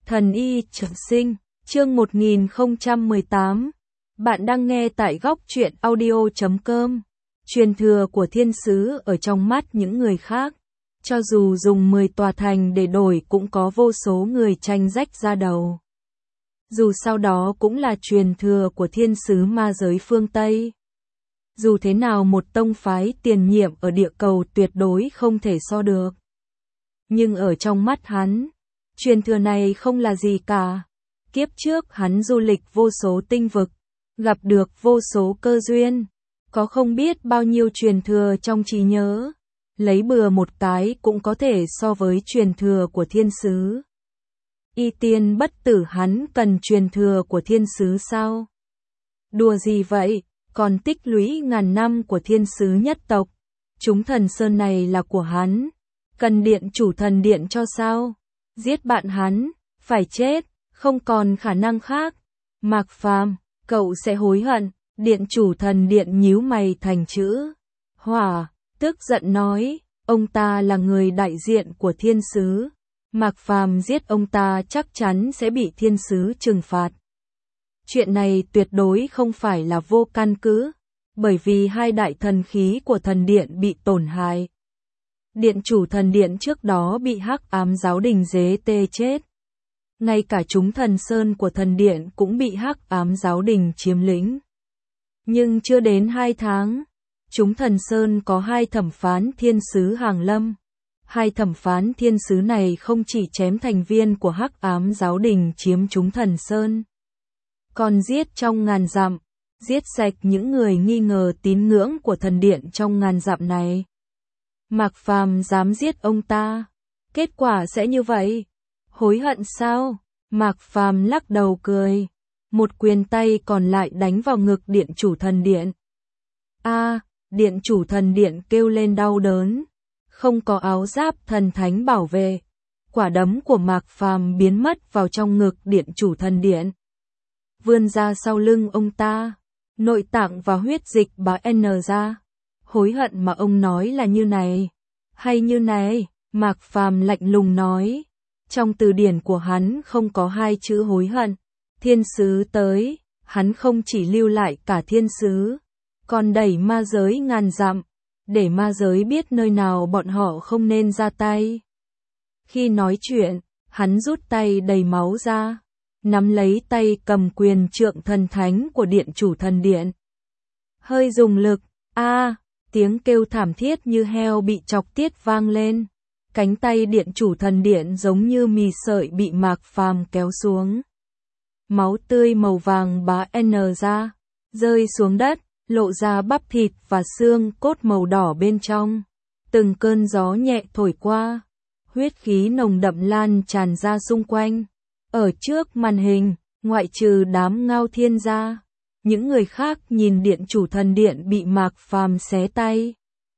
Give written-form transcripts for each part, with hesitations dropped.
Thần y trường sinh, chương 1018. Bạn đang nghe tại góc truyện audio.com. Truyền thừa của thiên sứ ở trong mắt những người khác, cho dù dùng 10 tòa thành để đổi cũng có vô số người tranh rách ra đầu. Dù sau đó cũng là truyền thừa của thiên sứ ma giới phương Tây. Dù thế nào một tông phái tiền nhiệm ở địa cầu tuyệt đối không thể so được. Nhưng ở trong mắt hắn, truyền thừa này không là gì cả. Kiếp trước hắn du lịch vô số tinh vực, gặp được vô số cơ duyên, có không biết bao nhiêu truyền thừa trong trí nhớ. Lấy bừa một cái cũng có thể so với truyền thừa của thiên sứ. Y tiên bất tử hắn cần truyền thừa của thiên sứ sao? Đùa gì vậy, còn tích lũy ngàn năm của thiên sứ nhất tộc. Chúng thần sơn này là của hắn, cần điện chủ thần điện cho sao? Giết bạn hắn, phải chết, không còn khả năng khác. Mạc Phàm, cậu sẽ hối hận. Điện chủ thần điện nhíu mày thành chữ hỏa, tức giận nói, ông ta là người đại diện của thiên sứ. Mạc Phàm giết ông ta chắc chắn sẽ bị thiên sứ trừng phạt. Chuyện này tuyệt đối không phải là vô căn cứ, bởi vì hai đại thần khí của thần điện bị tổn hại. Điện chủ thần điện trước đó bị hắc ám giáo đình dế tê chết. Ngay cả chúng thần sơn của thần điện cũng bị hắc ám giáo đình chiếm lĩnh. Nhưng chưa đến 2 tháng, chúng thần sơn có 2 thẩm phán thiên sứ hàng lâm. 2 thẩm phán thiên sứ này không chỉ chém thành viên của hắc ám giáo đình chiếm chúng thần sơn, còn giết trong ngàn dặm, giết sạch những người nghi ngờ tín ngưỡng của thần điện trong ngàn dặm này. Mạc Phàm dám giết ông ta, kết quả sẽ như vậy. Hối hận sao? Mạc Phàm lắc đầu cười, một quyền tay còn lại đánh vào ngực điện chủ thần điện. Điện chủ thần điện kêu lên đau đớn, không có áo giáp thần thánh bảo vệ. Quả đấm của Mạc Phàm biến mất vào trong ngực điện chủ thần điện, vươn ra sau lưng ông ta, nội tạng và huyết dịch bá N ra. Hối hận mà ông nói là như này, hay như này? Mạc Phàm lạnh lùng nói. Trong từ điển của hắn không có 2 chữ hối hận. Thiên sứ tới, hắn không chỉ lưu lại cả thiên sứ, còn đẩy ma giới ngàn dặm, để ma giới biết nơi nào bọn họ không nên ra tay. Khi nói chuyện, hắn rút tay đầy máu ra, nắm lấy tay cầm quyền trượng thần thánh của điện chủ thần điện. Hơi dùng lực, tiếng kêu thảm thiết như heo bị chọc tiết vang lên. Cánh tay điện chủ thần điện giống như mì sợi bị Mạc Phàm kéo xuống. Máu tươi màu vàng bá N ra, rơi xuống đất, lộ ra bắp thịt và xương cốt màu đỏ bên trong. Từng cơn gió nhẹ thổi qua, huyết khí nồng đậm lan tràn ra xung quanh. Ở trước màn hình, ngoại trừ đám Ngao Thiên ra, những người khác nhìn điện chủ thần điện bị Mạc Phàm xé tay,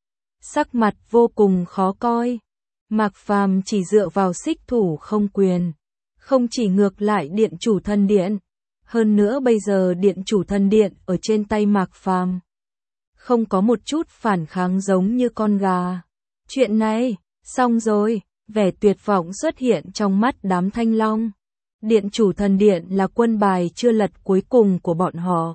sắc mặt vô cùng khó coi. Mạc Phàm chỉ dựa vào xích thủ không quyền, không chỉ ngược lại điện chủ thần điện, hơn nữa bây giờ điện chủ thần điện ở trên tay Mạc Phàm, không có một chút phản kháng giống như con gà. Chuyện này, xong rồi, vẻ tuyệt vọng xuất hiện trong mắt đám Thanh Long. Điện chủ thần điện là quân bài chưa lật cuối cùng của bọn họ.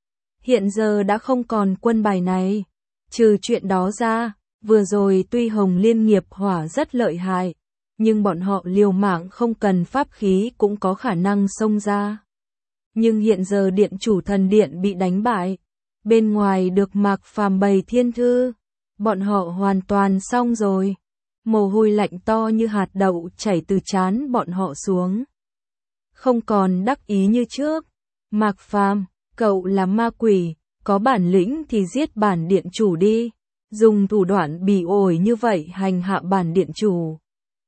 Hiện giờ đã không còn quân bài này. Trừ chuyện đó ra, vừa rồi tuy Hồng Liên nghiệp hỏa rất lợi hại, nhưng bọn họ liều mạng không cần pháp khí cũng có khả năng xông ra. Nhưng hiện giờ điện chủ thần điện bị đánh bại, bên ngoài được Mạc Phàm bày thiên thư, bọn họ hoàn toàn xong rồi. Mồ hôi lạnh to như hạt đậu chảy từ trán bọn họ xuống. Không còn đắc ý như trước. Mạc Phàm, cậu là ma quỷ, có bản lĩnh thì giết bản điện chủ đi. Dùng thủ đoạn bỉ ổi như vậy hành hạ bản điện chủ.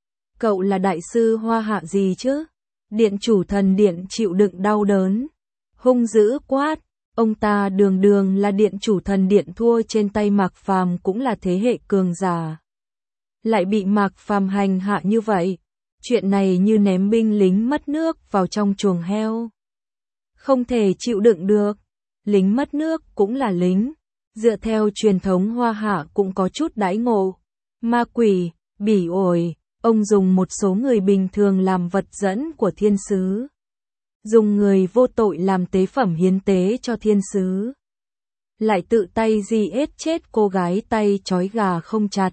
Cậu là đại sư hoa hạ gì chứ? Điện chủ thần điện chịu đựng đau đớn, hung dữ quát. Ông ta đường đường là điện chủ thần điện thua trên tay Mạc Phàm cũng là thế hệ cường giả, lại bị Mạc Phàm hành hạ như vậy. Chuyện này như ném binh lính mất nước vào trong chuồng heo. Không thể chịu đựng được. Lính mất nước cũng là lính, dựa theo truyền thống Hoa Hạ cũng có chút đãi ngộ. Ma quỷ, bỉ ổi, Ông dùng một số người bình thường làm vật dẫn của thiên sứ. Dùng người vô tội làm tế phẩm hiến tế cho thiên sứ. Lại tự tay giết chết cô gái tay trói gà không chặt.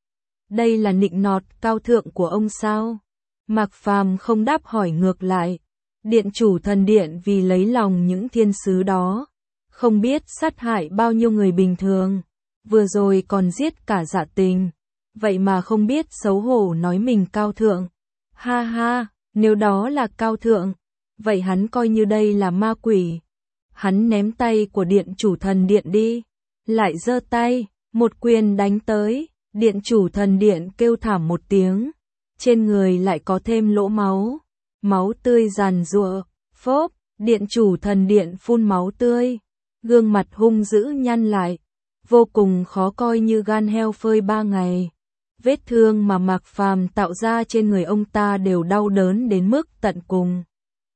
Đây là nịnh nọt cao thượng của ông sao? Mạc Phàm không đáp hỏi ngược lại. Điện chủ thần điện vì lấy lòng những thiên sứ đó, không biết sát hại bao nhiêu người bình thường, vừa rồi còn giết cả Dạ Tình, vậy mà không biết xấu hổ nói mình cao thượng. Ha ha, nếu đó là cao thượng, vậy hắn coi như đây là ma quỷ. Hắn ném tay của điện chủ thần điện đi, lại giơ tay, một quyền đánh tới, điện chủ thần điện kêu thảm một tiếng, trên người lại có thêm lỗ máu, máu tươi giàn giụa, phốp, điện chủ thần điện phun máu tươi, gương mặt hung dữ nhăn lại, vô cùng khó coi như gan heo phơi 3 ngày. Vết thương mà Mạc Phàm tạo ra trên người ông ta đều đau đớn đến mức tận cùng.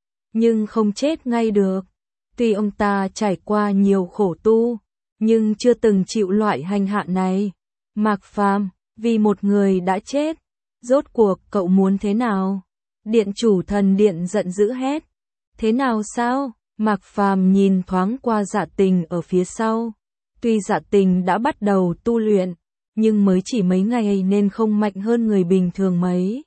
Nhưng không chết ngay được. Tuy ông ta trải qua nhiều khổ tu, nhưng chưa từng chịu loại hành hạ này. Mạc Phàm, vì một người đã chết, rốt cuộc cậu muốn thế nào? Điện chủ thần điện giận dữ hét. Thế nào sao? Mạc Phàm nhìn thoáng qua Dạ Tình ở phía sau. Tuy Dạ Tình đã bắt đầu tu luyện, nhưng mới chỉ mấy ngày nên không mạnh hơn người bình thường mấy.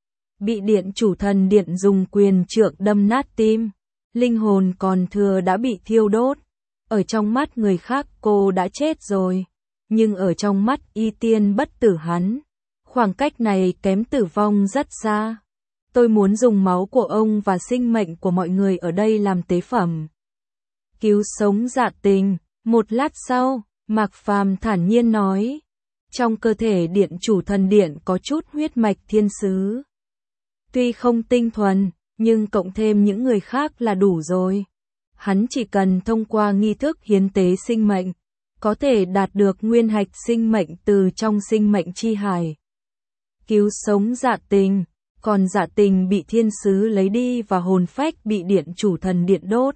Bị điện chủ thần điện dùng quyền trượng đâm nát tim, linh hồn còn thừa đã bị thiêu đốt. Ở trong mắt người khác cô đã chết rồi, nhưng ở trong mắt Y Tiên bất tử hắn, khoảng cách này kém tử vong rất xa. Tôi muốn dùng máu của ông và sinh mệnh của mọi người ở đây làm tế phẩm. Cứu sống Dạ Tình. Một lát sau, Mạc Phàm thản nhiên nói. Trong cơ thể điện chủ thần điện có chút huyết mạch thiên sứ. Tuy không tinh thuần, nhưng cộng thêm những người khác là đủ rồi. Hắn chỉ cần thông qua nghi thức hiến tế sinh mệnh, có thể đạt được nguyên hạch sinh mệnh từ trong sinh mệnh chi hải. Cứu sống Dạ Tình, còn Dạ Tình bị thiên sứ lấy đi và hồn phách bị điện chủ thần điện đốt.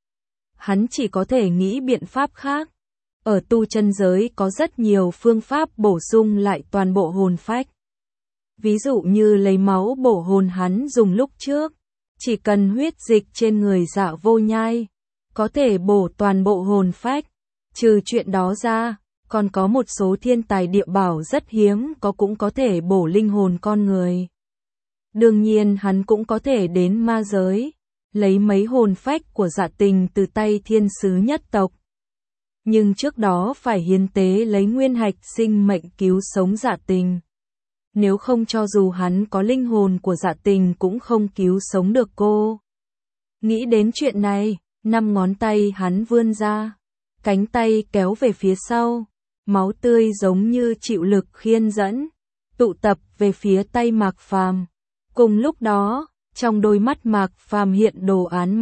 Hắn chỉ có thể nghĩ biện pháp khác. Ở tu chân giới có rất nhiều phương pháp bổ sung lại toàn bộ hồn phách. Ví dụ như lấy máu bổ hồn hắn dùng lúc trước, chỉ cần huyết dịch trên người Dạ Vô Nhai, có thể bổ toàn bộ hồn phách. Trừ chuyện đó ra, còn có một số thiên tài địa bảo rất hiếm cũng có thể bổ linh hồn con người. Đương nhiên hắn cũng có thể đến ma giới, lấy mấy hồn phách của Dạ Tình từ tay thiên sứ nhất tộc. Nhưng trước đó phải hiến tế lấy nguyên hạch sinh mệnh cứu sống Dạ Tình. Nếu không cho dù hắn có linh hồn của Dạ Tình cũng không cứu sống được cô. Nghĩ đến chuyện này, 5 ngón tay hắn vươn ra, cánh tay kéo về phía sau, máu tươi giống như chịu lực khiên dẫn, tụ tập về phía tay Mạc Phàm. Cùng lúc đó, trong đôi mắt Mạc Phàm hiện đồ án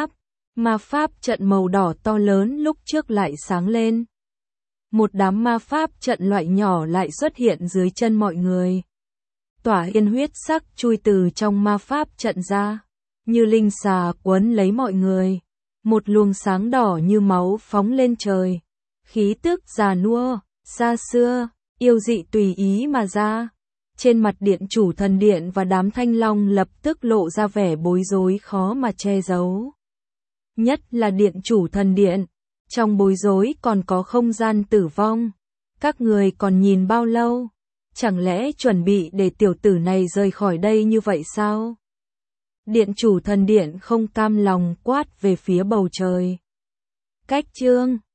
ma pháp trận màu đỏ to lớn lúc trước lại sáng lên. Một đám ma pháp trận loại nhỏ lại xuất hiện dưới chân mọi người. Tỏa yên huyết sắc chui từ trong ma pháp trận ra, như linh xà quấn lấy mọi người. Một luồng sáng đỏ như máu phóng lên trời. Khí tức già nua, xa xưa, yêu dị tùy ý mà ra. Trên mặt điện chủ thần điện và đám thanh long lập tức lộ ra vẻ bối rối khó mà che giấu. Nhất là điện chủ thần điện, trong bối rối còn có không gian tử vong. Các người còn nhìn bao lâu? Chẳng lẽ chuẩn bị để tiểu tử này rời khỏi đây như vậy sao? Điện chủ thần điện không cam lòng quát về phía bầu trời. Cách chương